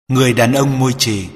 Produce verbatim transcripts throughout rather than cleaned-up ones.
Người đàn ông môi chề.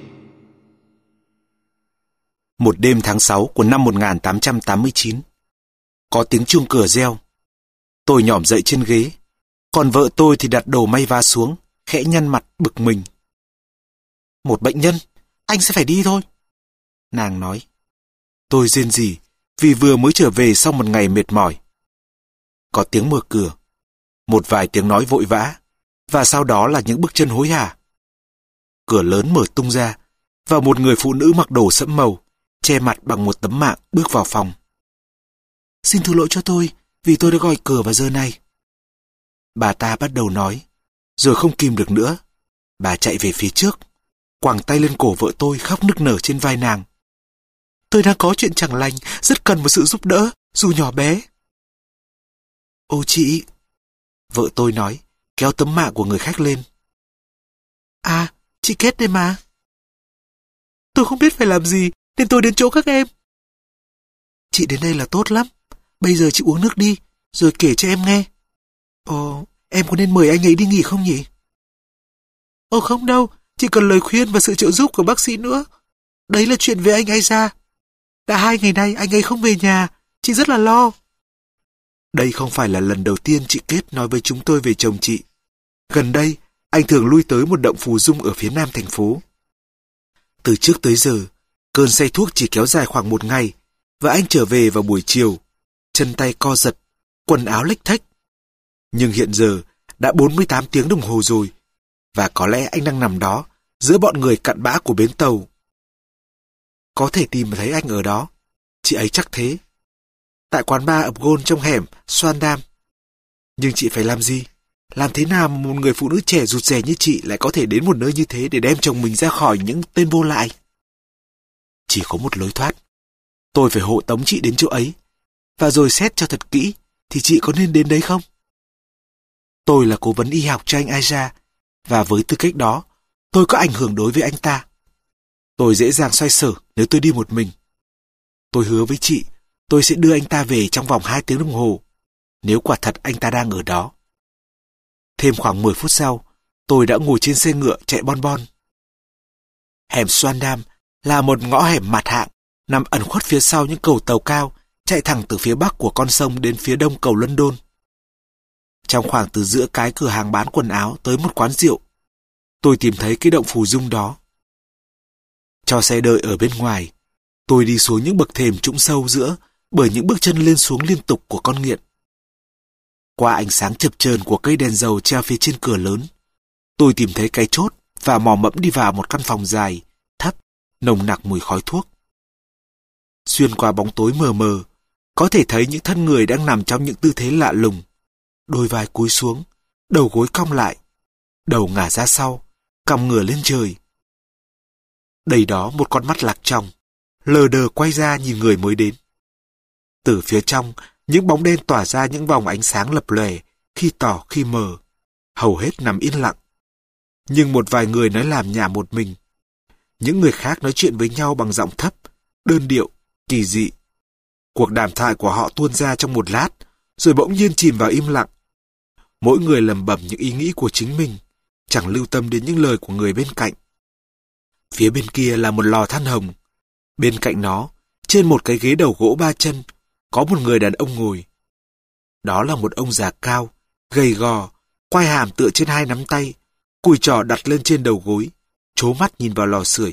Một đêm tháng sáu của năm một nghìn tám trăm tám mươi chín, có tiếng chuông cửa reo. Tôi nhỏm dậy trên ghế, còn vợ tôi thì đặt đồ may vá xuống, khẽ nhăn mặt bực mình. "Một bệnh nhân, anh sẽ phải đi thôi," nàng nói. Tôi rên rỉ vì vừa mới trở về sau một ngày mệt mỏi. Có tiếng mở cửa, một vài tiếng nói vội vã, và sau đó là những bước chân hối hả. Cửa lớn mở tung ra, và một người phụ nữ mặc đồ sẫm màu, che mặt bằng một tấm mạng bước vào phòng. "Xin thứ lỗi cho tôi, vì tôi đã gọi cửa vào giờ này," bà ta bắt đầu nói, rồi không kìm được nữa. Bà chạy về phía trước, quàng tay lên cổ vợ tôi, khóc nức nở trên vai nàng. "Tôi đang có chuyện chẳng lành, rất cần một sự giúp đỡ, dù nhỏ bé." "Ô chị," vợ tôi nói, kéo tấm mạng của người khách lên. "À, chị Kết đây mà." "Tôi không biết phải làm gì, nên tôi đến chỗ các em." "Chị đến đây là tốt lắm. Bây giờ chị uống nước đi, rồi kể cho em nghe." "Ồ, em có nên mời anh ấy đi nghỉ không nhỉ?" "Ồ không đâu, chị cần lời khuyên và sự trợ giúp của bác sĩ nữa. Đấy là chuyện về anh Aiza. Đã hai ngày nay anh ấy không về nhà, chị rất là lo." Đây không phải là lần đầu tiên chị Kết nói với chúng tôi về chồng chị. Gần đây, anh thường lui tới một động phù dung ở phía nam thành phố. Từ trước tới giờ, cơn say thuốc chỉ kéo dài khoảng một ngày, và anh trở về vào buổi chiều, chân tay co giật, quần áo lếch thếch. Nhưng hiện giờ đã bốn mươi tám tiếng đồng hồ rồi, và có lẽ anh đang nằm đó giữa bọn người cặn bã của bến tàu. Có thể tìm thấy anh ở đó, chị ấy chắc thế. Tại quán bar ập gôn trong hẻm Swandam. Nhưng chị phải làm gì? Làm thế nào mà một người phụ nữ trẻ rụt rè như chị lại có thể đến một nơi như thế để đem chồng mình ra khỏi những tên vô lại? Chỉ có một lối thoát. Tôi phải hộ tống chị đến chỗ ấy, và rồi xét cho thật kỹ thì chị có nên đến đấy không? Tôi là cố vấn y học cho anh Aiza, và với tư cách đó, tôi có ảnh hưởng đối với anh ta. Tôi dễ dàng xoay sở nếu tôi đi một mình. Tôi hứa với chị, tôi sẽ đưa anh ta về trong vòng hai tiếng đồng hồ, nếu quả thật anh ta đang ở đó. Thêm khoảng mười phút sau, tôi đã ngồi trên xe ngựa chạy bon bon. Hẻm Swandam là một ngõ hẻm mạt hạng, nằm ẩn khuất phía sau những cầu tàu cao, chạy thẳng từ phía bắc của con sông đến phía đông cầu London. Trong khoảng từ giữa cái cửa hàng bán quần áo tới một quán rượu, tôi tìm thấy cái động phù dung đó. Cho xe đợi ở bên ngoài, tôi đi xuống những bậc thềm trũng sâu giữa bởi những bước chân lên xuống liên tục của con nghiện. Qua ánh sáng chập chờn của cây đèn dầu treo phía trên cửa lớn, tôi tìm thấy cái chốt và mò mẫm đi vào một căn phòng dài, thấp, nồng nặc mùi khói thuốc. Xuyên qua bóng tối mờ mờ, có thể thấy những thân người đang nằm trong những tư thế lạ lùng. Đôi vai cúi xuống, đầu gối cong lại, đầu ngả ra sau, còng ngửa lên trời. Đây đó một con mắt lạc tròng, lờ đờ quay ra nhìn người mới đến. Từ phía trong, những bóng đen tỏa ra những vòng ánh sáng lập lòe, khi tỏ khi mờ, hầu hết nằm yên lặng. Nhưng một vài người nói làm nhảm một mình. Những người khác nói chuyện với nhau bằng giọng thấp, đơn điệu, kỳ dị. Cuộc đàm thoại của họ tuôn ra trong một lát, rồi bỗng nhiên chìm vào im lặng. Mỗi người lẩm bẩm những ý nghĩ của chính mình, chẳng lưu tâm đến những lời của người bên cạnh. Phía bên kia là một lò than hồng. Bên cạnh nó, trên một cái ghế đầu gỗ ba chân, có một người đàn ông ngồi. Đó là một ông già cao, gầy gò, quai hàm tựa trên hai nắm tay, cùi trỏ đặt lên trên đầu gối, trố mắt nhìn vào lò sưởi.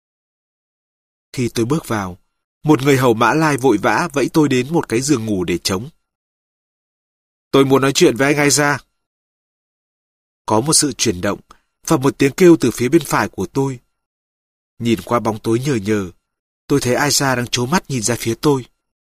Khi tôi bước vào, một người hầu Mã Lai vội vã vẫy tôi đến một cái giường ngủ để trống. "Tôi muốn nói chuyện với anh Aiza." Có một sự chuyển động và một tiếng kêu từ phía bên phải của tôi. Nhìn qua bóng tối nhờ nhờ, tôi thấy Aiza đang trố mắt nhìn ra phía tôi.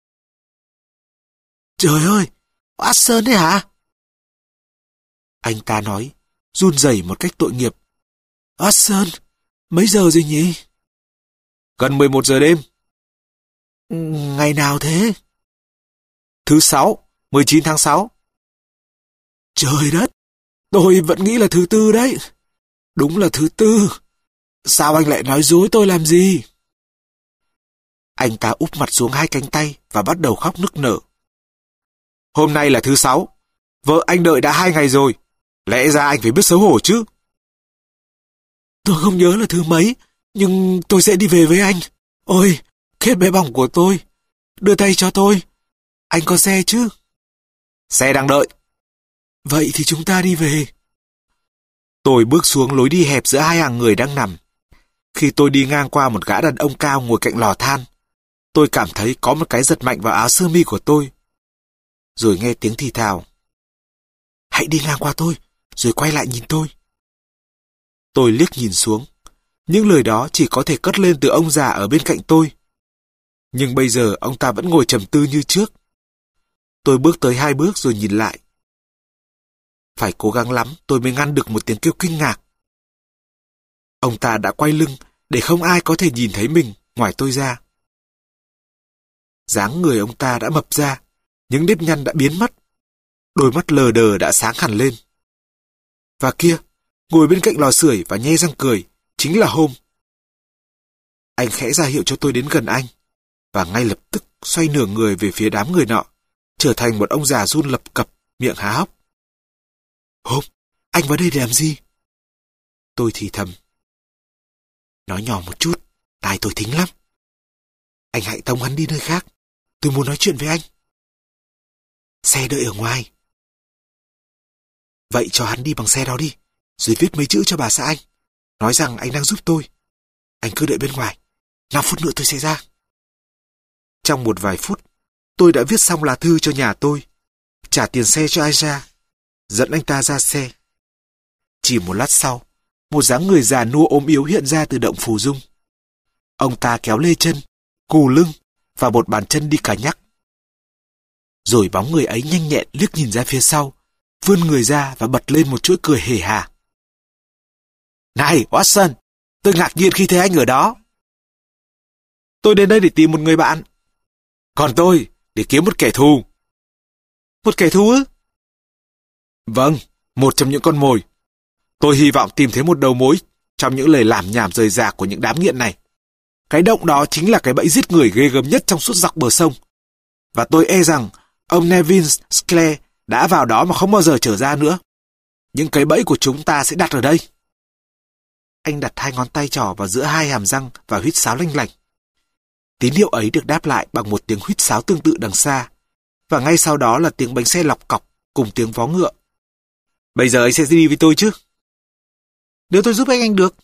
"Trời ơi, Watson đấy hả?" Anh ta nói, run rẩy một cách tội nghiệp. "Watson, mấy giờ rồi nhỉ?" "Gần mười một giờ đêm." "Ngày nào thế?" "Thứ sáu, mười chín tháng sáu." "Trời đất, tôi vẫn nghĩ là thứ tư đấy." "Đúng là thứ tư. Sao anh lại nói dối tôi làm gì?" Anh ta úp mặt xuống hai cánh tay và bắt đầu khóc nức nở. "Hôm nay là thứ sáu. Vợ anh đợi đã hai ngày rồi. Lẽ ra anh phải biết xấu hổ chứ." Tôi không nhớ là thứ mấy, nhưng tôi sẽ đi về với anh. Ôi, kết bé bỏng của tôi. Đưa tay cho tôi. Anh có xe chứ? Xe đang đợi. Vậy thì chúng ta đi về. Tôi bước xuống lối đi hẹp giữa hai hàng người đang nằm. Khi tôi đi ngang qua một gã đàn ông cao ngồi cạnh lò than, tôi cảm thấy có một cái giật mạnh vào áo sơ mi của tôi. Rồi nghe tiếng thì thào. Hãy đi ngang qua tôi, rồi quay lại nhìn tôi. Tôi liếc nhìn xuống. Những lời đó chỉ có thể cất lên từ ông già ở bên cạnh tôi. Nhưng bây giờ ông ta vẫn ngồi trầm tư như trước. Tôi bước tới hai bước rồi nhìn lại. Phải cố gắng lắm tôi mới ngăn được một tiếng kêu kinh ngạc. Ông ta đã quay lưng để không ai có thể nhìn thấy mình ngoài tôi ra. Dáng người ông ta đã mập ra, những nếp nhăn đã biến mất. Đôi mắt lờ đờ đã sáng hẳn lên. Và kia, ngồi bên cạnh lò sưởi và nhe răng cười, chính là Hôm. Anh khẽ ra hiệu cho tôi đến gần anh, và ngay lập tức xoay nửa người về phía đám người nọ, trở thành một ông già run lập cập, miệng há hốc. Hôm, anh vào đây để làm gì? Tôi thì thầm. Nói nhỏ một chút, tai tôi thính lắm. Anh hãy tống hắn đi nơi khác, tôi muốn nói chuyện với anh. Xe đợi ở ngoài. Vậy cho hắn đi bằng xe đó đi, rồi viết mấy chữ cho bà xã anh. Nói rằng anh đang giúp tôi. Anh cứ đợi bên ngoài, năm phút nữa tôi sẽ ra. Trong một vài phút, tôi đã viết xong lá thư cho nhà tôi, trả tiền xe cho Aisha, dẫn anh ta ra xe. Chỉ một lát sau, một dáng người già nua ốm yếu hiện ra từ động phù dung. Ông ta kéo lê chân, cù lưng và một bàn chân đi cả nhắc. Rồi bóng người ấy nhanh nhẹn liếc nhìn ra phía sau, vươn người ra và bật lên một chuỗi cười hề hà. Này, Watson, tôi ngạc nhiên khi thấy anh ở đó. Tôi đến đây để tìm một người bạn. Còn tôi, để kiếm một kẻ thù. Một kẻ thù ư? Vâng, một trong những con mồi. Tôi hy vọng tìm thấy một đầu mối trong những lời lảm nhảm rời rạc của những đám nghiện này. Cái động đó chính là cái bẫy giết người ghê gớm nhất trong suốt dọc bờ sông. Và tôi e rằng ông Nevin Sclare đã vào đó mà không bao giờ trở ra nữa. Những cái bẫy của chúng ta sẽ đặt ở đây. Anh đặt hai ngón tay trỏ vào giữa hai hàm răng và huýt sáo lanh lảnh. Tín hiệu ấy được đáp lại bằng một tiếng huýt sáo tương tự đằng xa, và ngay sau đó là tiếng bánh xe lọc cọc cùng tiếng vó ngựa. Bây giờ anh sẽ đi với tôi chứ? Nếu tôi giúp anh anh được.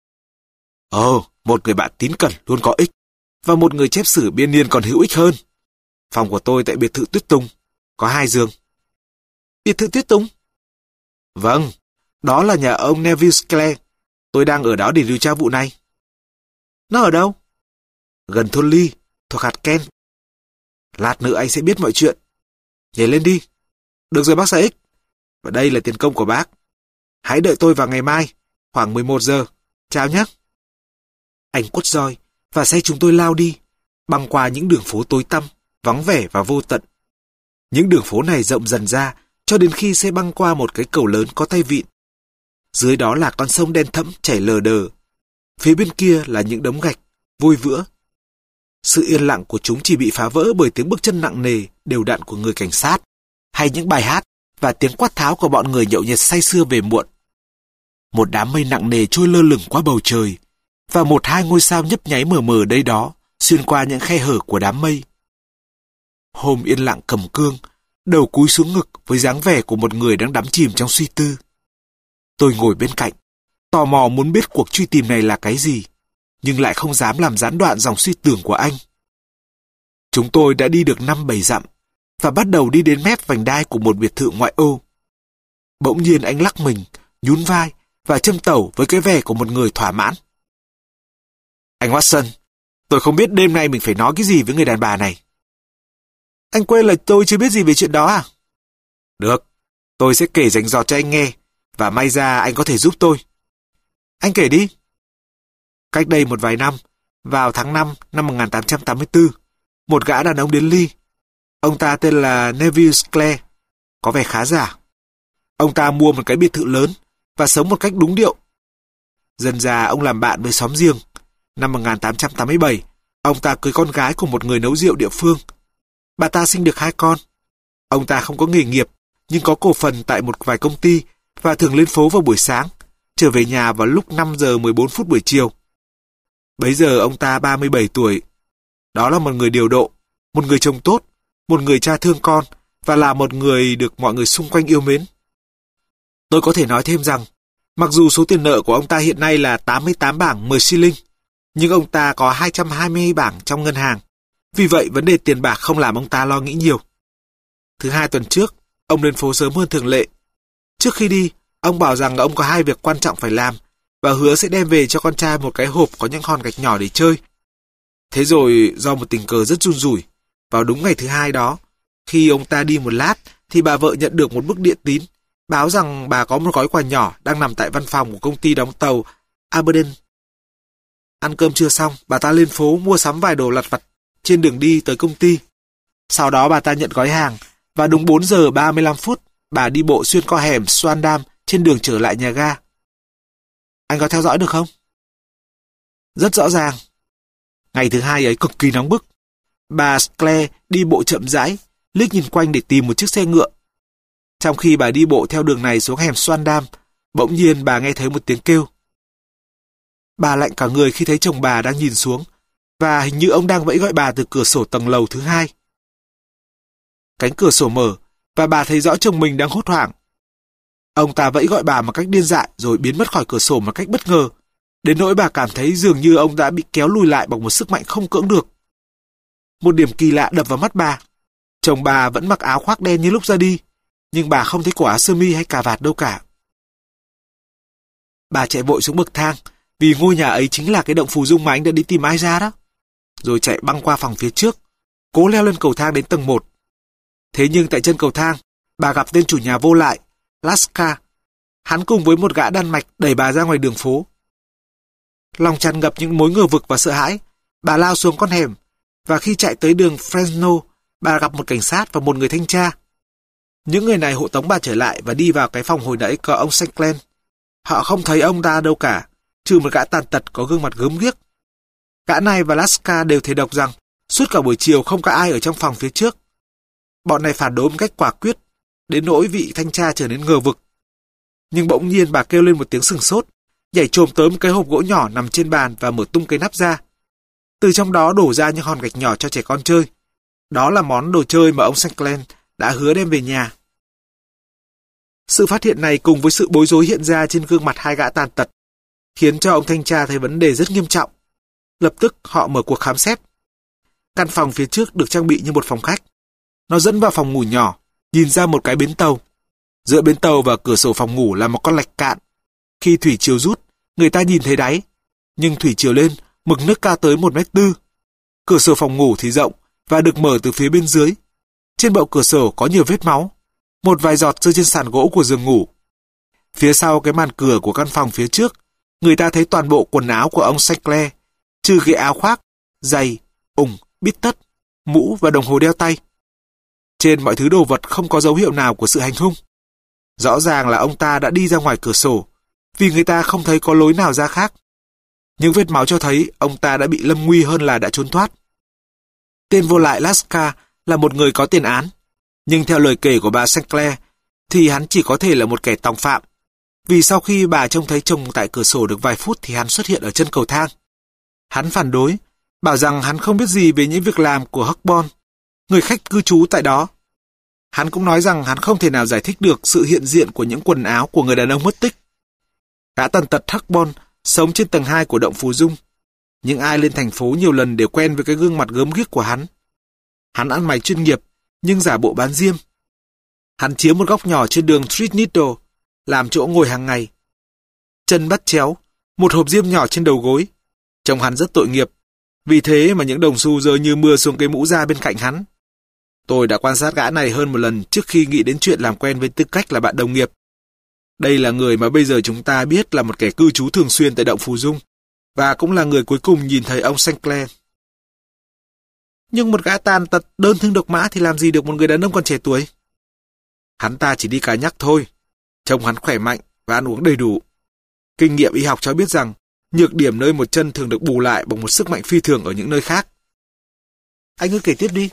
Ồ, một người bạn tín cẩn luôn có ích, và một người chép sử biên niên còn hữu ích hơn. Phòng của tôi tại biệt thự Tuyết Tùng, có hai giường. Biệt thự Tuyết Tùng? Vâng, đó là nhà ông Neville Sclare. Tôi đang ở đó để điều tra vụ này. Nó ở đâu? Gần thôn Ly, thuộc hạt Kent. Lát nữa anh sẽ biết mọi chuyện. Nhảy lên đi. Được rồi bác xã X. Và đây là tiền công của bác. Hãy đợi tôi vào ngày mai, khoảng mười một giờ. Chào nhé. Anh quất roi, và xe chúng tôi lao đi, băng qua những đường phố tối tăm, vắng vẻ và vô tận. Những đường phố này rộng dần ra, cho đến khi xe băng qua một cái cầu lớn có tay vịn. Dưới đó là con sông đen thẫm chảy lờ đờ. Phía bên kia là những đống gạch, vôi vữa. Sự yên lặng của chúng chỉ bị phá vỡ bởi tiếng bước chân nặng nề, đều đặn của người cảnh sát, hay những bài hát và tiếng quát tháo của bọn người nhậu nhẹt say sưa về muộn. Một đám mây nặng nề trôi lơ lửng qua bầu trời, và một hai ngôi sao nhấp nháy mờ mờ đây đó, xuyên qua những khe hở của đám mây. Hôm yên lặng cầm cương, đầu cúi xuống ngực với dáng vẻ của một người đang đắm chìm trong suy tư. Tôi ngồi bên cạnh, tò mò muốn biết cuộc truy tìm này là cái gì, nhưng lại không dám làm gián đoạn dòng suy tưởng của anh. Chúng tôi đã đi được năm bảy dặm, và bắt đầu đi đến mép vành đai của một biệt thự ngoại ô. Bỗng nhiên anh lắc mình, nhún vai và châm tẩu với cái vẻ của một người thỏa mãn. Anh Watson, tôi không biết đêm nay mình phải nói cái gì với người đàn bà này. Anh quên là tôi chưa biết gì về chuyện đó à? Được, tôi sẽ kể rành rọt cho anh nghe, và may ra anh có thể giúp tôi. Anh kể đi. Cách đây một vài năm, vào tháng năm năm một nghìn tám trăm tám mươi tư, một gã đàn ông đến Ly. Ông ta tên là Neville Sclare, có vẻ khá giả. Ông ta mua một cái biệt thự lớn và sống một cách đúng điệu. Dần dà ông làm bạn với xóm giềng. Năm một nghìn tám trăm tám mươi bảy, ông ta cưới con gái của một người nấu rượu địa phương. Bà ta sinh được hai con. Ông ta không có nghề nghiệp, nhưng có cổ phần tại một vài công ty và thường lên phố vào buổi sáng, trở về nhà vào lúc năm giờ mười bốn phút buổi chiều. Bấy giờ ông ta ba mươi bảy tuổi. Đó là một người điều độ, một người chồng tốt, một người cha thương con và là một người được mọi người xung quanh yêu mến. Tôi có thể nói thêm rằng, mặc dù số tiền nợ của ông ta hiện nay là tám mươi tám bảng mười xi linh, nhưng ông ta có hai trăm hai mươi bảng trong ngân hàng. Vì vậy, vấn đề tiền bạc không làm ông ta lo nghĩ nhiều. Thứ hai tuần trước, ông lên phố sớm hơn thường lệ. Trước khi đi, ông bảo rằng ông có hai việc quan trọng phải làm và hứa sẽ đem về cho con trai một cái hộp có những hòn gạch nhỏ để chơi. Thế rồi, do một tình cờ rất run rủi, vào đúng ngày thứ hai đó, khi ông ta đi một lát, thì bà vợ nhận được một bức điện tín báo rằng bà có một gói quà nhỏ đang nằm tại văn phòng của công ty đóng tàu Aberdeen. Ăn cơm trưa xong, bà ta lên phố mua sắm vài đồ lặt vặt trên đường đi tới công ty. Sau đó bà ta nhận gói hàng, và đúng bốn giờ ba mươi lăm phút, bà đi bộ xuyên qua hẻm Swandam trên đường trở lại nhà ga. Anh có theo dõi được không? Rất rõ ràng. Ngày thứ hai ấy cực kỳ nóng bức. Bà Sclaire đi bộ chậm rãi, liếc nhìn quanh để tìm một chiếc xe ngựa. Trong khi bà đi bộ theo đường này xuống hẻm Swandam, bỗng nhiên bà nghe thấy một tiếng kêu. Bà lạnh cả người khi thấy chồng bà đang nhìn xuống, và hình như ông đang vẫy gọi bà từ cửa sổ tầng lầu thứ hai. Cánh cửa sổ mở, và bà thấy rõ chồng mình đang hốt hoảng. Ông ta vẫy gọi bà một cách điên dại rồi biến mất khỏi cửa sổ một cách bất ngờ, đến nỗi bà cảm thấy dường như ông đã bị kéo lùi lại bằng một sức mạnh không cưỡng được. Một điểm kỳ lạ đập vào mắt bà. Chồng bà vẫn mặc áo khoác đen như lúc ra đi, nhưng bà không thấy cổ áo sơ mi hay cà vạt đâu cả. Bà chạy vội xuống bậc thang, vì ngôi nhà ấy chính là cái động phù dung mà anh đã đi tìm ai ra đó. Rồi chạy băng qua phòng phía trước, cố leo lên cầu thang đến tầng một. Thế nhưng tại chân cầu thang, bà gặp tên chủ nhà vô lại, Laska. Hắn cùng với một gã Đan Mạch đẩy bà ra ngoài đường phố. Lòng tràn ngập những mối ngờ vực và sợ hãi, bà lao xuống con hẻm, và khi chạy tới đường Fresno, bà gặp một cảnh sát và một người thanh tra. Những người này hộ tống bà trở lại và đi vào cái phòng hồi nãy có ông Sinclair. Họ không thấy ông ta đâu cả, trừ một gã tàn tật có gương mặt gớm ghiếc. Gã này và Laska đều thề độc rằng suốt cả buổi chiều không có ai ở trong phòng phía trước. Bọn này phản đối một cách quả quyết, đến nỗi vị thanh tra trở nên ngờ vực. Nhưng bỗng nhiên bà kêu lên một tiếng sừng sốt, nhảy chồm tới một cái hộp gỗ nhỏ nằm trên bàn và mở tung cái nắp ra. Từ trong đó đổ ra những hòn gạch nhỏ cho trẻ con chơi. Đó là món đồ chơi mà ông Sinclair đã hứa đem về nhà. Sự phát hiện này cùng với sự bối rối hiện ra trên gương mặt hai gã tàn tật khiến cho ông thanh tra thấy vấn đề rất nghiêm trọng. Lập tức họ mở cuộc khám xét. Căn phòng phía trước được trang bị như một phòng khách. Nó dẫn vào phòng ngủ nhỏ, nhìn ra một cái bến tàu. Giữa bến tàu và cửa sổ phòng ngủ là một con lạch cạn. Khi thủy triều rút, người ta nhìn thấy đáy. Nhưng thủy triều lên, mực nước cao tới một mét tư. Cửa sổ phòng ngủ thì rộng và được mở từ phía bên dưới. Trên bậu cửa sổ có nhiều vết máu. Một vài giọt rơi trên sàn gỗ của giường ngủ. Phía sau cái màn cửa của căn phòng phía trước, người ta thấy toàn bộ quần áo của ông Sinclair, trừ cái áo khoác, giày, ủng, bít tất, mũ và đồng hồ đeo tay. Trên mọi thứ đồ vật không có dấu hiệu nào của sự hành hung. Rõ ràng là ông ta đã đi ra ngoài cửa sổ, vì người ta không thấy có lối nào ra khác. Những vết máu cho thấy ông ta đã bị lâm nguy hơn là đã trốn thoát. Tên vô lại Laska là một người có tiền án, nhưng theo lời kể của bà Sinclair thì hắn chỉ có thể là một kẻ tòng phạm, vì sau khi bà trông thấy chồng tại cửa sổ được vài phút thì hắn xuất hiện ở chân cầu thang. Hắn phản đối, bảo rằng hắn không biết gì về những việc làm của Huckborn, người khách cư trú tại đó. Hắn cũng nói rằng hắn không thể nào giải thích được sự hiện diện của những quần áo của người đàn ông mất tích. Gã tàn tật Huckborn sống trên tầng hai của động Phù Dung. Những ai lên thành phố nhiều lần đều quen với cái gương mặt gớm ghiếc của hắn. Hắn ăn mày chuyên nghiệp, nhưng giả bộ bán diêm. Hắn chiếm một góc nhỏ trên đường Threadneedle, làm chỗ ngồi hàng ngày. Chân bắt chéo, một hộp diêm nhỏ trên đầu gối. Trông hắn rất tội nghiệp, vì thế mà những đồng xu rơi như mưa xuống cái mũ da bên cạnh hắn. Tôi đã quan sát gã này hơn một lần trước khi nghĩ đến chuyện làm quen với tư cách là bạn đồng nghiệp. Đây là người mà bây giờ chúng ta biết là một kẻ cư trú thường xuyên tại động Phù Dung, và cũng là người cuối cùng nhìn thấy ông Sinclair. Nhưng một gã tàn tật đơn thương độc mã thì làm gì được một người đàn ông còn trẻ tuổi? Hắn ta chỉ đi cá nhắc thôi. Trông hắn khỏe mạnh và ăn uống đầy đủ. Kinh nghiệm y học cho biết rằng nhược điểm nơi một chân thường được bù lại bằng một sức mạnh phi thường ở những nơi khác. Anh cứ kể tiếp đi.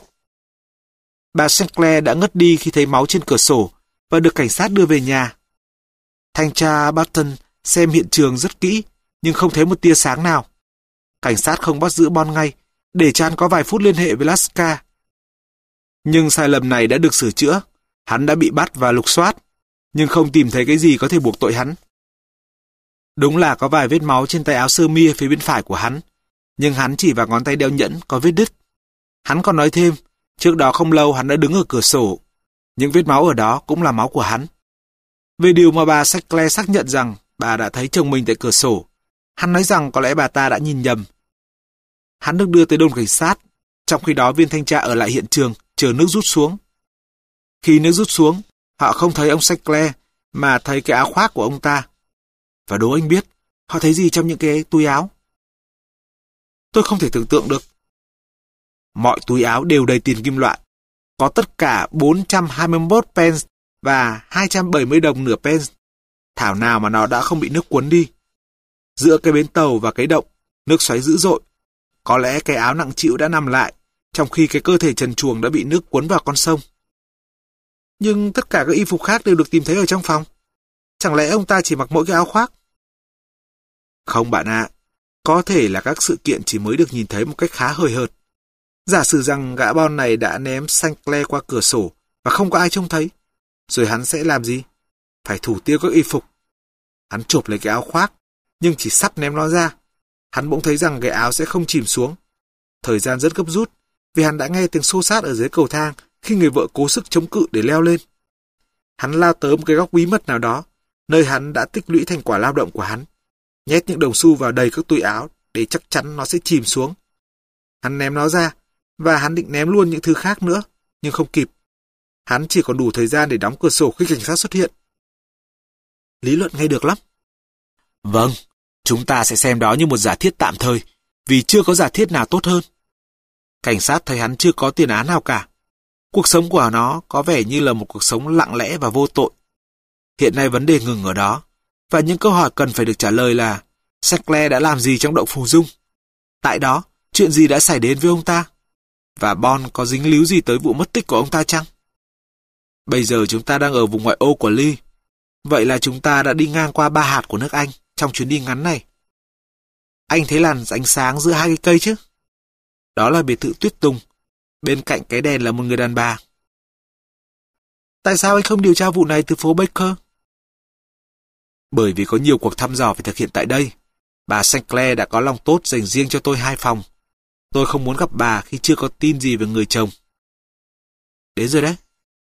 Bà Sinclair đã ngất đi khi thấy máu trên cửa sổ và được cảnh sát đưa về nhà. Thanh tra Barton xem hiện trường rất kỹ, nhưng không thấy một tia sáng nào. Cảnh sát không bắt giữ Bond ngay, để cho hắn có vài phút liên hệ với Laska. Nhưng sai lầm này đã được sửa chữa. Hắn đã bị bắt và lục soát, nhưng không tìm thấy cái gì có thể buộc tội hắn. Đúng là có vài vết máu trên tay áo sơ mi phía bên phải của hắn, nhưng hắn chỉ vào ngón tay đeo nhẫn có vết đứt. Hắn còn nói thêm, trước đó không lâu hắn đã đứng ở cửa sổ. Những vết máu ở đó cũng là máu của hắn. Về điều mà bà Sinclair xác nhận rằng bà đã thấy chồng mình tại cửa sổ, hắn nói rằng có lẽ bà ta đã nhìn nhầm. Hắn được đưa tới đồn cảnh sát, trong khi đó viên thanh tra ở lại hiện trường chờ nước rút xuống. Khi nước rút xuống, họ không thấy ông Sinclair mà thấy cái áo khoác của ông ta. Và đố anh biết, họ thấy gì trong những cái túi áo? Tôi không thể tưởng tượng được. Mọi túi áo đều đầy tiền kim loại. Có tất cả bốn trăm hai mươi mốt pence và hai trăm bảy mươi đồng nửa pence. Thảo nào mà nó đã không bị nước cuốn đi. Giữa cái bến tàu và cái động, nước xoáy dữ dội. Có lẽ cái áo nặng trĩu đã nằm lại, trong khi cái cơ thể trần truồng đã bị nước cuốn vào con sông. Nhưng tất cả các y phục khác đều được tìm thấy ở trong phòng. Chẳng lẽ ông ta chỉ mặc mỗi cái áo khoác? Không bạn ạ, có thể là các sự kiện chỉ mới được nhìn thấy một cách khá hời hợt. Giả sử rằng gã Bond này đã ném Sinclair qua cửa sổ và không có ai trông thấy, rồi hắn sẽ làm gì? Phải thủ tiêu các y phục. Hắn chộp lấy cái áo khoác, nhưng chỉ sắp ném nó ra, hắn bỗng thấy rằng cái áo sẽ không chìm xuống. Thời gian rất gấp rút, vì hắn đã nghe tiếng xô xát ở dưới cầu thang khi người vợ cố sức chống cự để leo lên. Hắn lao tới một cái góc bí mật nào đó, nơi hắn đã tích lũy thành quả lao động của hắn, nhét những đồng xu vào đầy các túi áo để chắc chắn nó sẽ chìm xuống. Hắn ném nó ra, và hắn định ném luôn những thứ khác nữa, nhưng không kịp. Hắn chỉ còn đủ thời gian để đóng cửa sổ khi cảnh sát xuất hiện. Lý luận nghe được lắm. Vâng, chúng ta sẽ xem đó như một giả thiết tạm thời, vì chưa có giả thiết nào tốt hơn. Cảnh sát thấy hắn chưa có tiền án nào cả. Cuộc sống của nó có vẻ như là một cuộc sống lặng lẽ và vô tội. Hiện nay vấn đề ngừng ở đó, và những câu hỏi cần phải được trả lời là Sinclair đã làm gì trong động Phù Dung? Tại đó, chuyện gì đã xảy đến với ông ta? Và Bond có dính líu gì tới vụ mất tích của ông ta chăng? Bây giờ chúng ta đang ở vùng ngoại ô của Lee. Vậy là chúng ta đã đi ngang qua ba hạt của nước Anh trong chuyến đi ngắn này. Anh thấy làn ánh sáng giữa hai cái cây chứ? Đó là biệt thự Tuyết Tùng. Bên cạnh cái đèn là một người đàn bà. Tại sao anh không điều tra vụ này từ phố Baker? Bởi vì có nhiều cuộc thăm dò phải thực hiện tại đây. Bà Sinclair đã có lòng tốt dành riêng cho tôi hai phòng. Tôi không muốn gặp bà khi chưa có tin gì về người chồng. Đến rồi đấy.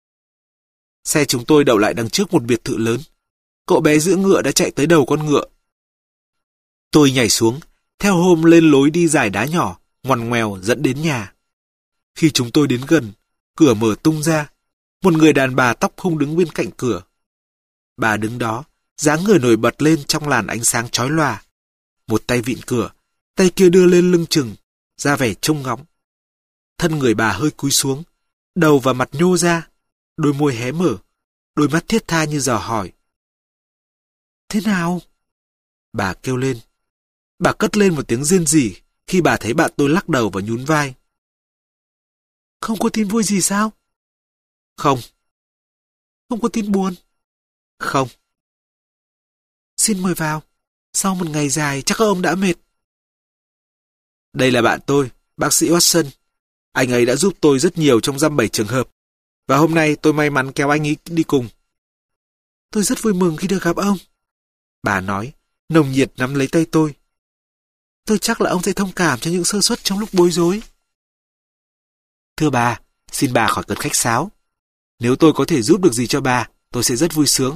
Xe chúng tôi đậu lại đằng trước một biệt thự lớn. Cậu bé giữ ngựa đã chạy tới đầu con ngựa. Tôi nhảy xuống, theo hôm lên lối đi dài đá nhỏ, ngoằn ngoèo dẫn đến nhà. Khi chúng tôi đến gần, cửa mở tung ra. Một người đàn bà tóc hung đứng bên cạnh cửa. Bà đứng đó, dáng người nổi bật lên trong làn ánh sáng chói lòa. Một tay vịn cửa, tay kia đưa lên lưng chừng, ra vẻ trông ngóng. Thân người bà hơi cúi xuống, đầu và mặt nhô ra, đôi môi hé mở, đôi mắt thiết tha như dò hỏi. Thế nào? Bà kêu lên. Bà cất lên một tiếng rên rỉ khi bà thấy bạn tôi lắc đầu và nhún vai. Không có tin vui gì sao? Không. Không có tin buồn? Không. Xin mời vào. Sau một ngày dài chắc các ông đã mệt. Đây là bạn tôi, bác sĩ Watson. Anh ấy đã giúp tôi rất nhiều trong dăm bảy trường hợp. Và hôm nay tôi may mắn kéo anh ấy đi cùng. Tôi rất vui mừng khi được gặp ông. Bà nói, nồng nhiệt nắm lấy tay tôi. Tôi chắc là ông sẽ thông cảm cho những sơ suất trong lúc bối rối. Thưa bà, xin bà khỏi cần khách sáo. Nếu tôi có thể giúp được gì cho bà, tôi sẽ rất vui sướng.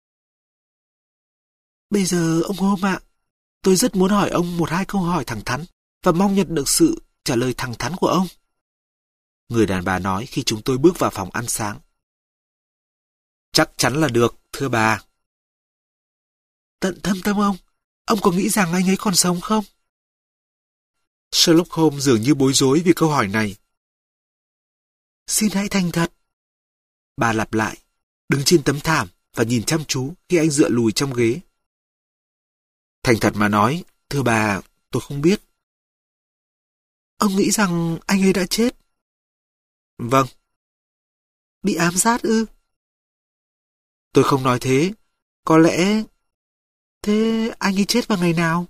Bây giờ ông Hôm ạ, tôi rất muốn hỏi ông một hai câu hỏi thẳng thắn và mong nhận được sự trả lời thẳng thắn của ông. Người đàn bà nói khi chúng tôi bước vào phòng ăn sáng. Chắc chắn là được, thưa bà. Tận thâm tâm ông, ông có nghĩ rằng anh ấy còn sống không? Sherlock Holmes dường như bối rối vì câu hỏi này. Xin hãy thành thật. Bà lặp lại, đứng trên tấm thảm và nhìn chăm chú khi anh dựa lùi trong ghế. Thành thật mà nói, thưa bà, tôi không biết. Ông nghĩ rằng anh ấy đã chết? Vâng. Bị ám sát ư? Tôi không nói thế. Có lẽ... Thế anh ấy chết vào ngày nào?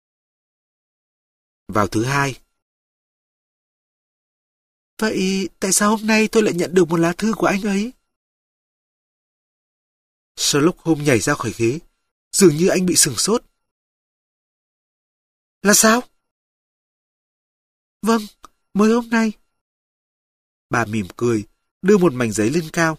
Vào thứ hai. Vậy tại sao hôm nay tôi lại nhận được một lá thư của anh ấy? Sherlock Holmes nhảy ra khỏi ghế, dường như anh bị sửng sốt. Là sao? Vâng, mới hôm nay. Bà mỉm cười, đưa một mảnh giấy lên cao.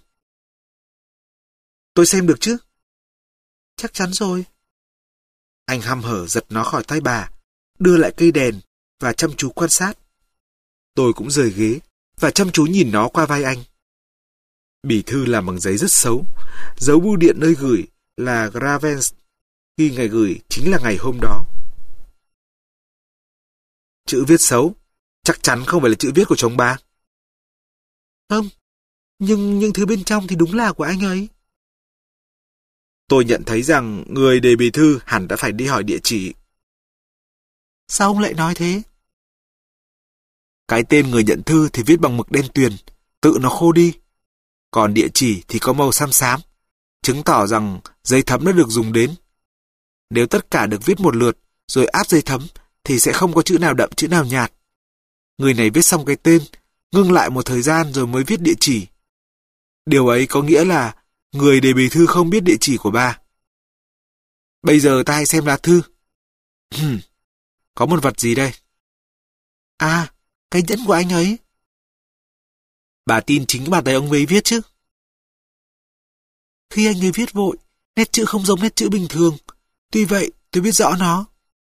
Tôi xem được chứ? Chắc chắn rồi. Anh hăm hở giật nó khỏi tay bà, đưa lại cây đèn và chăm chú quan sát. Tôi cũng rời ghế và chăm chú nhìn nó qua vai anh. Bì thư làm bằng giấy rất xấu, dấu bưu điện nơi gửi là Gravens, khi ngày gửi chính là ngày hôm đó. Chữ viết xấu, chắc chắn không phải là chữ viết của chồng bà. Không, nhưng những thứ bên trong thì đúng là của anh ấy. Tôi nhận thấy rằng người đề bì thư hẳn đã phải đi hỏi địa chỉ. Sao ông lại nói thế? Cái tên người nhận thư thì viết bằng mực đen tuyền, tự nó khô đi. Còn địa chỉ thì có màu xám xám, chứng tỏ rằng giấy thấm đã được dùng đến. Nếu tất cả được viết một lượt rồi áp giấy thấm thì sẽ không có chữ nào đậm chữ nào nhạt. Người này viết xong cái tên, ngưng lại một thời gian rồi mới viết địa chỉ. Điều ấy có nghĩa là người đề bì thư không biết địa chỉ của bà. Bây giờ ta hãy xem lá thư. Có một vật gì đây? À, cái nhẫn của anh ấy. Bà tin chính bàn tay ông ấy viết chứ? Khi anh ấy viết vội, nét chữ không giống nét chữ bình thường. Tuy vậy, tôi biết rõ nó.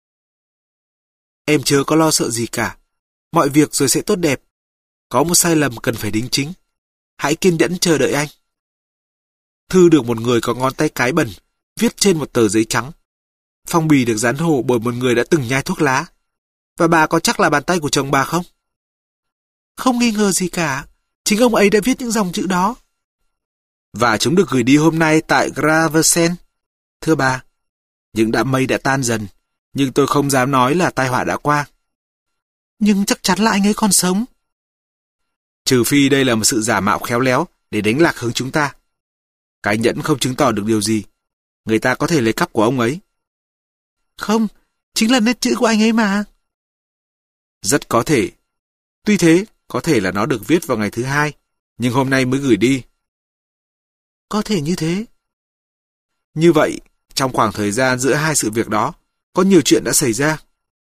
Em chớ có lo sợ gì cả. Mọi việc rồi sẽ tốt đẹp. Có một sai lầm cần phải đính chính. Hãy kiên nhẫn chờ đợi anh. Thư được một người có ngón tay cái bẩn, viết trên một tờ giấy trắng. Phong bì được dán hộ bởi một người đã từng nhai thuốc lá. Và bà có chắc là bàn tay của chồng bà không? Không nghi ngờ gì cả. Chính ông ấy đã viết những dòng chữ đó. Và chúng được gửi đi hôm nay tại Gravesend. Thưa bà, những đám mây đã tan dần, nhưng tôi không dám nói là tai họa đã qua. Nhưng chắc chắn là anh ấy còn sống. Trừ phi đây là một sự giả mạo khéo léo để đánh lạc hướng chúng ta. Cái nhẫn không chứng tỏ được điều gì. Người ta có thể lấy cắp của ông ấy. Không, chính là nét chữ của anh ấy mà. Rất có thể. Tuy thế, có thể là nó được viết vào ngày thứ hai, nhưng hôm nay mới gửi đi. Có thể như thế. Như vậy, trong khoảng thời gian giữa hai sự việc đó, có nhiều chuyện đã xảy ra.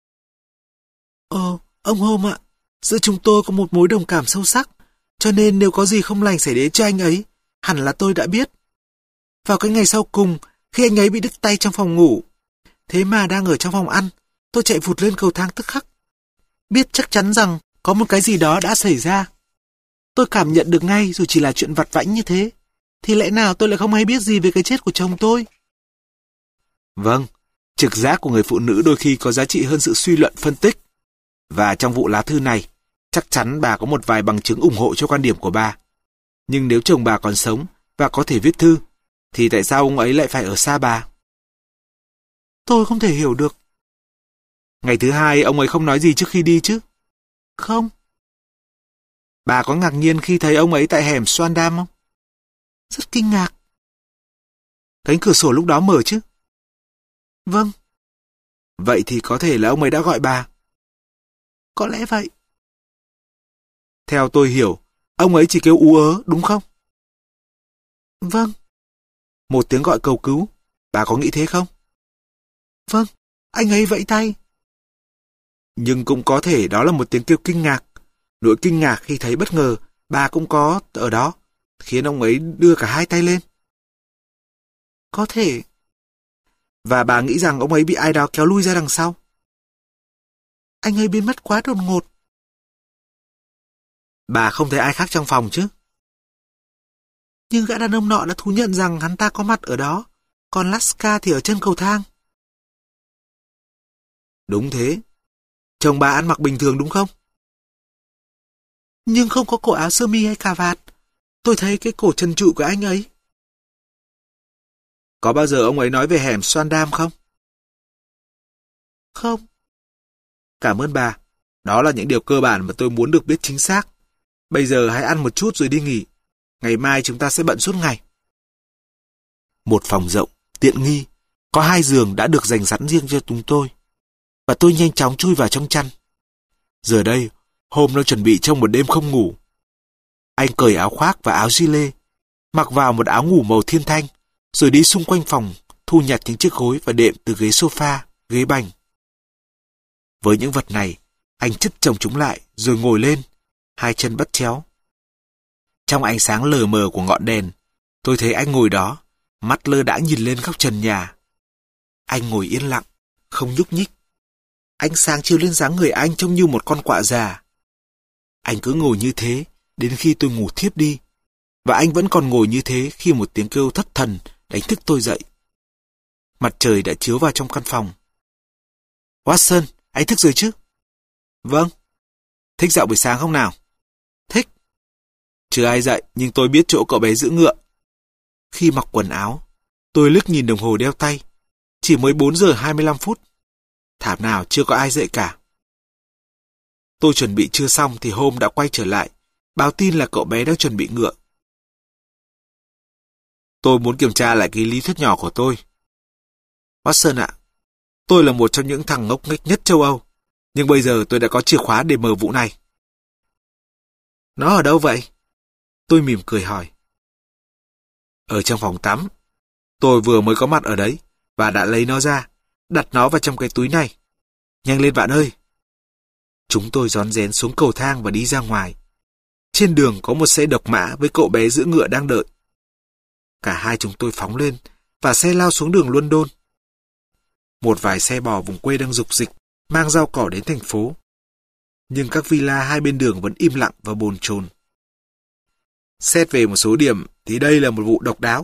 Ồ, ông Holmes ạ, giữa chúng tôi có một mối đồng cảm sâu sắc, cho nên nếu có gì không lành xảy đến cho anh ấy, hẳn là tôi đã biết. Vào cái ngày sau cùng, khi anh ấy bị đứt tay trong phòng ngủ, thế mà đang ở trong phòng ăn, tôi chạy vụt lên cầu thang tức khắc. Biết chắc chắn rằng có một cái gì đó đã xảy ra. Tôi cảm nhận được ngay dù chỉ là chuyện vặt vãnh như thế, thì lẽ nào tôi lại không hay biết gì về cái chết của chồng tôi? Vâng, trực giác của người phụ nữ đôi khi có giá trị hơn sự suy luận phân tích. Và trong vụ lá thư này, chắc chắn bà có một vài bằng chứng ủng hộ cho quan điểm của bà. Nhưng nếu chồng bà còn sống và có thể viết thư, thì tại sao ông ấy lại phải ở xa bà? Tôi không thể hiểu được. Ngày thứ hai ông ấy không nói gì trước khi đi chứ? Không. Bà có ngạc nhiên khi thấy ông ấy tại hẻm Swandam không? Rất kinh ngạc. Cánh cửa sổ lúc đó mở chứ? Vâng. Vậy thì có thể là ông ấy đã gọi bà. Có lẽ vậy. Theo tôi hiểu, ông ấy chỉ kêu ú ớ, đúng không? Vâng. Một tiếng gọi cầu cứu, bà có nghĩ thế không? Vâng, anh ấy vẫy tay. Nhưng cũng có thể đó là một tiếng kêu kinh ngạc. Nỗi kinh ngạc khi thấy bất ngờ, bà cũng có ở đó, khiến ông ấy đưa cả hai tay lên. Có thể. Và bà nghĩ rằng ông ấy bị ai đó kéo lui ra đằng sau. Anh ấy biến mất quá đột ngột. Bà không thấy ai khác trong phòng chứ? Nhưng gã đàn ông nọ đã thú nhận rằng hắn ta có mặt ở đó, còn Laska thì ở chân cầu thang. Đúng thế. Chồng bà ăn mặc bình thường đúng không? Nhưng không có cổ áo sơ mi hay cà vạt. Tôi thấy cái cổ trần trụi của anh ấy. Có bao giờ ông ấy nói về hẻm Swandam không? Không. Cảm ơn bà. Đó là những điều cơ bản mà tôi muốn được biết chính xác. Bây giờ hãy ăn một chút rồi đi nghỉ. Ngày mai chúng ta sẽ bận suốt ngày. Một phòng rộng, tiện nghi, Có hai giường đã được dành sẵn riêng cho chúng tôi, và tôi nhanh chóng chui vào trong chăn. Giờ đây, Hôm đang chuẩn bị trong một đêm không ngủ. Anh cởi áo khoác và áo gi-lê, mặc vào một áo ngủ màu thiên thanh, rồi đi xung quanh phòng, thu nhặt những chiếc gối và đệm từ ghế sofa, ghế bành. Với những vật này, anh chất chồng chúng lại rồi ngồi lên, hai chân bắt chéo. Trong ánh sáng lờ mờ của ngọn đèn, tôi thấy anh ngồi đó, mắt lơ đãng nhìn lên góc trần nhà. Anh ngồi yên lặng, không nhúc nhích. Ánh sáng chiếu lên dáng người anh trông như một con quạ già. Anh cứ ngồi như thế đến khi tôi ngủ thiếp đi, và anh vẫn còn ngồi như thế khi một tiếng kêu thất thần đánh thức tôi dậy. Mặt trời đã chiếu vào trong căn phòng. Watson, anh thức rồi chứ? Vâng. Thích dạo buổi sáng không nào? Thích. Chưa ai dậy, nhưng tôi biết chỗ cậu bé giữ ngựa. Khi mặc quần áo, tôi liếc nhìn đồng hồ đeo tay. Chỉ mới bốn giờ hai mươi lăm phút. Thảm nào chưa có ai dậy cả. Tôi chuẩn bị chưa xong thì Hôm đã quay trở lại, báo tin là cậu bé đang chuẩn bị ngựa. Tôi muốn kiểm tra lại cái lý thuyết nhỏ của tôi. Watson ạ, tôi là một trong những thằng ngốc nghếch nhất châu Âu, nhưng bây giờ tôi đã có chìa khóa để mở vụ này. Nó ở đâu vậy? Tôi mỉm cười hỏi. Ở trong phòng tắm. Tôi vừa mới có mặt ở đấy, và đã lấy nó ra, đặt nó vào trong cái túi này. Nhanh lên bạn ơi. Chúng tôi rón rén xuống cầu thang và đi ra ngoài. Trên đường có một xe độc mã với cậu bé giữ ngựa đang đợi. Cả hai chúng tôi phóng lên, và xe lao xuống đường London. Một vài xe bò vùng quê đang rục dịch, mang rau cỏ đến thành phố. Nhưng các villa hai bên đường vẫn im lặng và bồn chồn. Xét về một số điểm thì đây là một vụ độc đáo.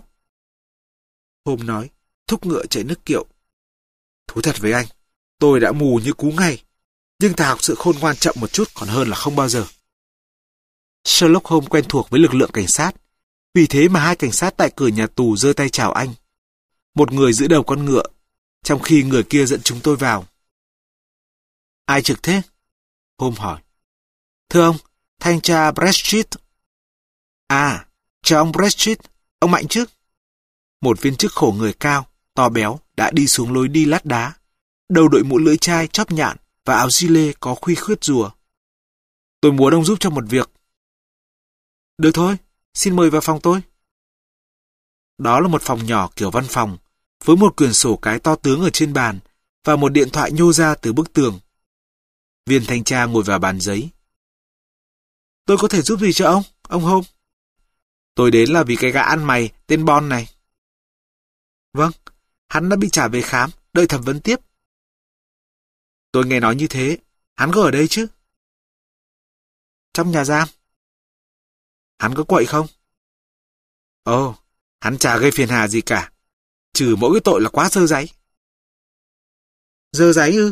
Hôm nói, thúc ngựa chạy nước kiệu. Thú thật với anh, tôi đã mù như cú ngay, nhưng thà học sự khôn ngoan chậm một chút còn hơn là không bao giờ. Sherlock Holmes quen thuộc với lực lượng cảnh sát, vì thế mà hai cảnh sát tại cửa nhà tù giơ tay chào anh. Một người giữ đầu con ngựa, trong khi người kia dẫn chúng tôi vào. Ai trực thế? Holmes hỏi. Thưa ông, thanh tra Bradstreet. À, chào ông Bradstreet, ông mạnh chứ? Một viên chức khổ người cao, to béo đã đi xuống lối đi lát đá, đầu đội mũ lưỡi chai chóp nhạn và áo gi-lê có khuy khuyết rùa. Tôi muốn ông giúp cho một việc. Được thôi, xin mời vào phòng tôi. Đó là một phòng nhỏ kiểu văn phòng, với một quyển sổ cái to tướng ở trên bàn và một điện thoại nhô ra từ bức tường. Viên thanh tra ngồi vào bàn giấy. Tôi có thể giúp gì cho ông, ông Holmes? Tôi đến là vì cái gã ăn mày tên Bon này. Vâng, hắn đã bị trả về khám, đợi thẩm vấn tiếp. Tôi nghe nói như thế, hắn có ở đây chứ? Trong nhà giam. Hắn có quậy không? Ồ, hắn chả gây phiền hà gì cả, trừ mỗi cái tội là quá dơ dáy. Dơ dáy ư?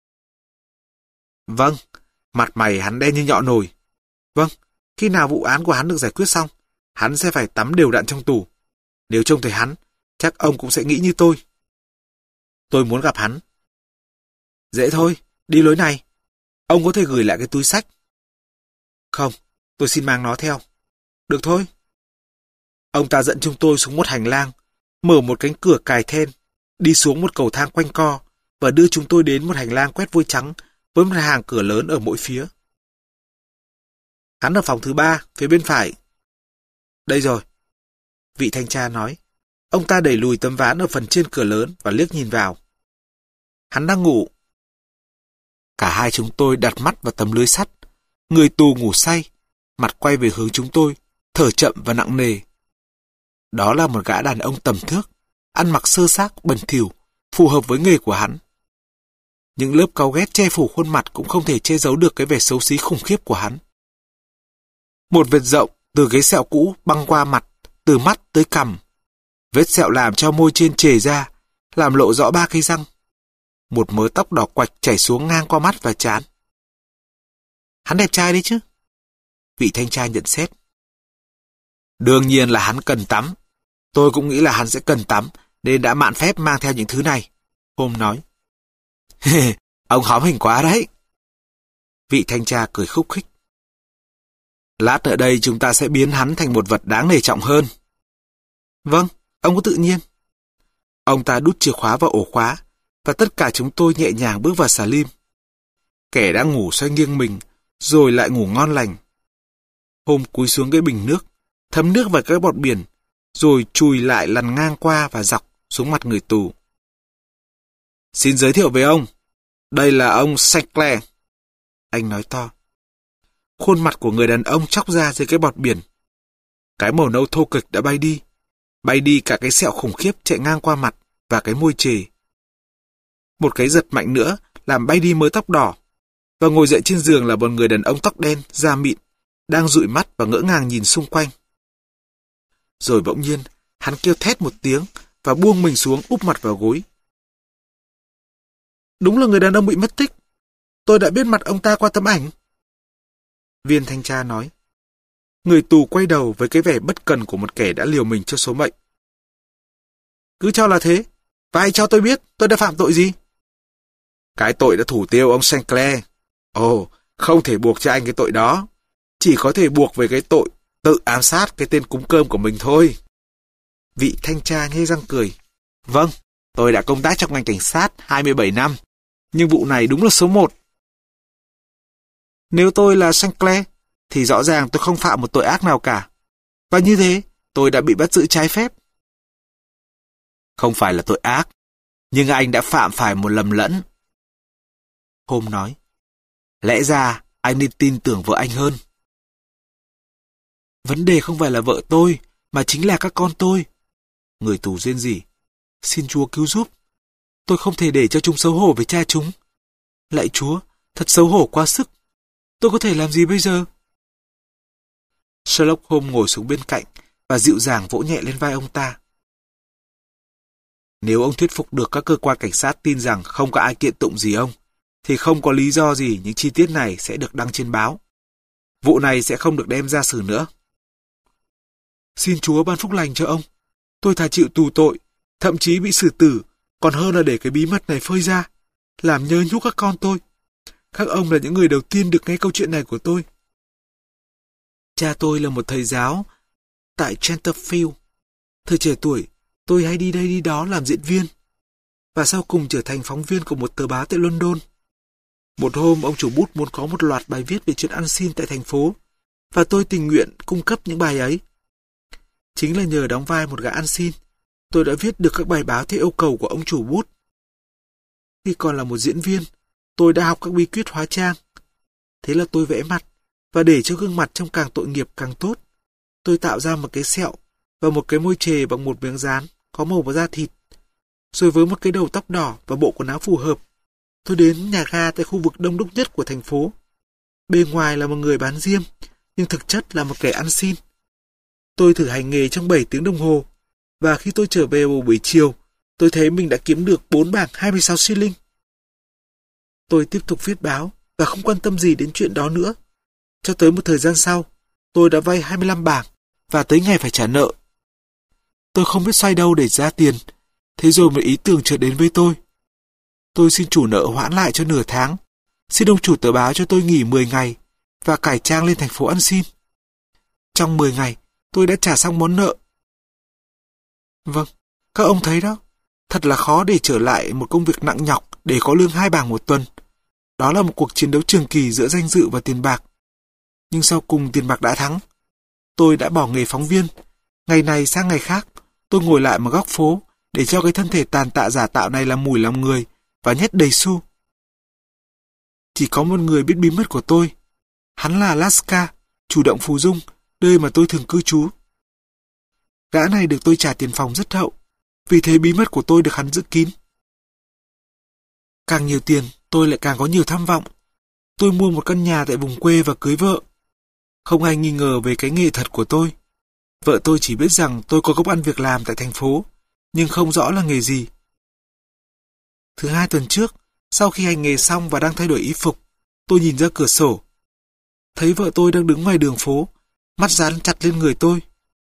Vâng, mặt mày hắn đen như nhọ nồi. Vâng, khi nào vụ án của hắn được giải quyết xong, hắn sẽ phải tắm đều đặn trong tù. Nếu trông thấy hắn, chắc ông cũng sẽ nghĩ như tôi. Tôi muốn gặp hắn. Dễ thôi, đi lối này. Ông có thể gửi lại cái túi xách. Không, tôi xin mang nó theo. Được thôi. Ông ta dẫn chúng tôi xuống một hành lang, mở một cánh cửa cài then, đi xuống một cầu thang quanh co và đưa chúng tôi đến một hành lang quét vôi trắng với một hàng cửa lớn ở mỗi phía. Hắn ở phòng thứ ba, phía bên phải. Đây rồi. Vị thanh tra nói. Ông ta đẩy lùi tấm ván ở phần trên cửa lớn và liếc nhìn vào. Hắn đang ngủ. Cả hai chúng tôi đặt mắt vào tấm lưới sắt. Người tù ngủ say, mặt quay về hướng chúng tôi, thở chậm và nặng nề. Đó là một gã đàn ông tầm thước, ăn mặc sơ xác, bẩn thỉu, phù hợp với nghề của hắn. Những lớp cau ghét che phủ khuôn mặt cũng không thể che giấu được cái vẻ xấu xí khủng khiếp của hắn. Một vệt rộng từ ghế sẹo cũ băng qua mặt, từ mắt tới cằm. Vết sẹo làm cho môi trên trề ra, làm lộ rõ ba cây răng. Một mớ tóc đỏ quạch chảy xuống ngang qua mắt và trán. Hắn đẹp trai đấy chứ? Vị thanh tra nhận xét. Đương nhiên là hắn cần tắm. Tôi cũng nghĩ là hắn sẽ cần tắm, nên đã mạn phép mang theo những thứ này. Holmes nói. Ông hóm hình quá đấy. Vị thanh tra cười khúc khích. Lát ở đây chúng ta sẽ biến hắn thành một vật đáng nể trọng hơn. Vâng, ông có tự nhiên. Ông ta đút chìa khóa vào ổ khóa, và tất cả chúng tôi nhẹ nhàng bước vào xà lim. Kẻ đang ngủ xoay nghiêng mình, rồi lại ngủ ngon lành. Hôm cúi xuống cái bình nước, thấm nước vào cái bọt biển, rồi chùi lại lằn ngang qua và dọc xuống mặt người tù. Xin giới thiệu với ông, đây là ông Sinclair. Anh nói to. Khuôn mặt của người đàn ông chóc ra dưới cái bọt biển. Cái màu nâu thô kịch đã bay đi, bay đi cả cái sẹo khủng khiếp chạy ngang qua mặt và cái môi trề. Một cái giật mạnh nữa làm bay đi mớ tóc đỏ, và ngồi dậy trên giường là một người đàn ông tóc đen, da mịn, đang dụi mắt và ngỡ ngàng nhìn xung quanh. Rồi bỗng nhiên, hắn kêu thét một tiếng và buông mình xuống úp mặt vào gối. Đúng là người đàn ông bị mất tích. Tôi đã biết mặt ông ta qua tấm ảnh. Viên thanh tra nói. Người tù quay đầu với cái vẻ bất cần của một kẻ đã liều mình cho số mệnh. Cứ cho là thế, và hãy cho tôi biết tôi đã phạm tội gì. Cái tội đã thủ tiêu ông Sinclair. Ồ, không thể buộc cho anh cái tội đó. Chỉ có thể buộc về cái tội tự ám sát cái tên cúng cơm của mình thôi. Vị thanh tra nhe răng cười. Vâng, tôi đã công tác trong ngành cảnh sát hai mươi bảy năm, nhưng vụ này đúng là số một. Nếu tôi là Sinclair, thì rõ ràng tôi không phạm một tội ác nào cả. Và như thế, tôi đã bị bắt giữ trái phép. Không phải là tội ác, nhưng anh đã phạm phải một lầm lẫn. Hôm nói, lẽ ra anh nên tin tưởng vợ anh hơn. Vấn đề không phải là vợ tôi, mà chính là các con tôi. Người tù rên rỉ. Xin Chúa cứu giúp. Tôi không thể để cho chúng xấu hổ với cha chúng. Lạy Chúa, thật xấu hổ quá sức. Tôi có thể làm gì bây giờ? Sherlock Holmes ngồi xuống bên cạnh và dịu dàng vỗ nhẹ lên vai ông ta. Nếu ông thuyết phục được các cơ quan cảnh sát tin rằng không có ai kiện tụng gì ông, thì không có lý do gì những chi tiết này sẽ được đăng trên báo. Vụ này sẽ không được đem ra xử nữa. Xin Chúa ban phúc lành cho ông. Tôi thà chịu tù tội, thậm chí bị xử tử, còn hơn là để cái bí mật này phơi ra, làm nhơ nhúc các con tôi. Các ông là những người đầu tiên được nghe câu chuyện này của tôi. Cha tôi là một thầy giáo tại Chesterfield. Thời trẻ tuổi, tôi hay đi đây đi đó làm diễn viên, và sau cùng trở thành phóng viên của một tờ báo tại London. Một hôm, ông chủ bút muốn có một loạt bài viết về chuyện ăn xin tại thành phố, và tôi tình nguyện cung cấp những bài ấy. Chính là nhờ đóng vai một gã ăn xin, tôi đã viết được các bài báo theo yêu cầu của ông chủ bút. Khi còn là một diễn viên, tôi đã học các bí quyết hóa trang. Thế là tôi vẽ mặt, và để cho gương mặt trông càng tội nghiệp càng tốt, tôi tạo ra một cái sẹo và một cái môi trề bằng một miếng dán có màu da thịt. Rồi với một cái đầu tóc đỏ và bộ quần áo phù hợp, tôi đến nhà ga tại khu vực đông đúc nhất của thành phố. Bề ngoài là một người bán diêm, nhưng thực chất là một kẻ ăn xin. Tôi thử hành nghề trong bảy tiếng đồng hồ, và khi tôi trở về vào buổi chiều, tôi thấy mình đã kiếm được bốn bảng hai mươi sáu shilling. Tôi tiếp tục viết báo và không quan tâm gì đến chuyện đó nữa. Cho tới một thời gian sau, tôi đã vay hai mươi lăm bảng và tới ngày phải trả nợ. Tôi không biết xoay đâu để ra tiền, thế rồi một ý tưởng chợt đến với tôi. Tôi xin chủ nợ hoãn lại cho nửa tháng, xin ông chủ tờ báo cho tôi nghỉ mười ngày và cải trang lên thành phố ăn xin. Trong mười ngày, tôi đã trả xong món nợ. Vâng, các ông thấy đó, thật là khó để trở lại một công việc nặng nhọc để có lương hai bảng một tuần. Đó là một cuộc chiến đấu trường kỳ giữa danh dự và tiền bạc. Nhưng sau cùng tiền bạc đã thắng. Tôi đã bỏ nghề phóng viên. Ngày này sang ngày khác, tôi ngồi lại một góc phố để cho cái thân thể tàn tạ giả tạo này làm mùi lòng người và nhét đầy xu. Chỉ có một người biết bí mật của tôi. Hắn là Alaska, chủ động Phú Dung, nơi mà tôi thường cư trú. Gã này được tôi trả tiền phòng rất hậu, vì thế bí mật của tôi được hắn giữ kín. Càng nhiều tiền, tôi lại càng có nhiều tham vọng. Tôi mua một căn nhà tại vùng quê và cưới vợ. Không ai nghi ngờ về cái nghề thật của tôi. Vợ tôi chỉ biết rằng tôi có công ăn việc làm tại thành phố, nhưng không rõ là nghề gì. Thứ hai tuần trước, sau khi hành nghề xong và đang thay đổi y phục, tôi nhìn ra cửa sổ. Thấy vợ tôi đang đứng ngoài đường phố, mắt dán chặt lên người tôi.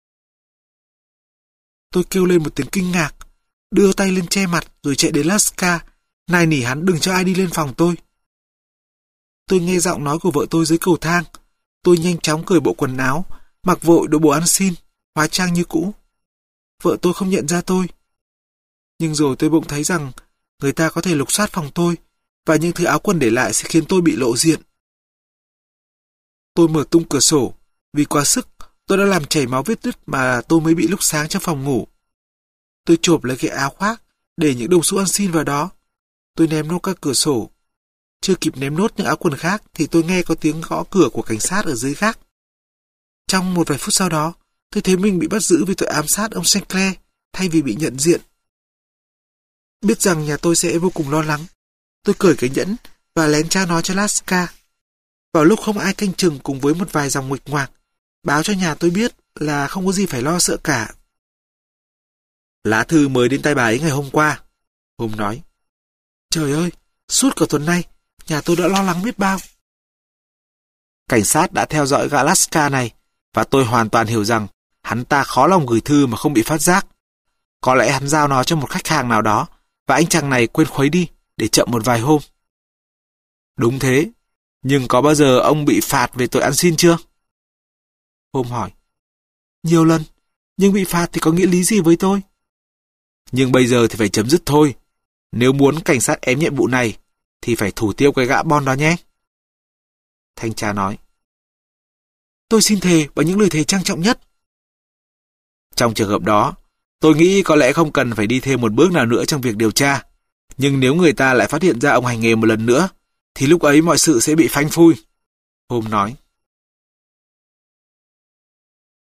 Tôi kêu lên một tiếng kinh ngạc, đưa tay lên che mặt rồi chạy đến Alaska, nài nỉ hắn đừng cho ai đi lên phòng tôi. Tôi nghe giọng nói của vợ tôi dưới cầu thang. Tôi nhanh chóng cởi bộ quần áo, mặc vội đồ bộ ăn xin, hóa trang như cũ. Vợ tôi không nhận ra tôi. Nhưng rồi tôi bỗng thấy rằng người ta có thể lục soát phòng tôi và những thứ áo quần để lại sẽ khiến tôi bị lộ diện. Tôi mở tung cửa sổ. Vì quá sức, tôi đã làm chảy máu vết đứt mà tôi mới bị lúc sáng trong phòng ngủ. Tôi chộp lấy cái áo khoác, để những đồng xu ăn xin vào đó. Tôi ném nốt các cửa sổ. Chưa kịp ném nốt những áo quần khác thì tôi nghe có tiếng gõ cửa của cảnh sát ở dưới gác. Trong một vài phút sau đó, tôi thấy mình bị bắt giữ vì tội ám sát ông Sinclair thay vì bị nhận diện. Biết rằng nhà tôi sẽ vô cùng lo lắng, tôi cởi cái nhẫn và lén trao nó cho Laska. Vào lúc không ai canh chừng cùng với một vài dòng nguệch ngoạc, báo cho nhà tôi biết là không có gì phải lo sợ cả. Lá thư mới đến tay bà ấy ngày hôm qua. Hôm nói. Trời ơi, suốt cả tuần nay, nhà tôi đã lo lắng biết bao. Cảnh sát đã theo dõi gã Laska này, và tôi hoàn toàn hiểu rằng hắn ta khó lòng gửi thư mà không bị phát giác. Có lẽ hắn giao nó cho một khách hàng nào đó, và anh chàng này quên khuấy đi để chậm một vài hôm. Đúng thế, nhưng có bao giờ ông bị phạt về tội ăn xin chưa? Hôm hỏi. Nhiều lần, nhưng bị phạt thì có nghĩa lý gì với tôi? Nhưng bây giờ thì phải chấm dứt thôi. Nếu muốn cảnh sát ém nhiệm vụ này, thì phải thủ tiêu cái gã Bon đó nhé. Thanh tra nói. Tôi xin thề bằng những lời thề trang trọng nhất. Trong trường hợp đó, tôi nghĩ có lẽ không cần phải đi thêm một bước nào nữa trong việc điều tra. Nhưng nếu người ta lại phát hiện ra ông hành nghề một lần nữa, thì lúc ấy mọi sự sẽ bị phanh phui. Hôm nói.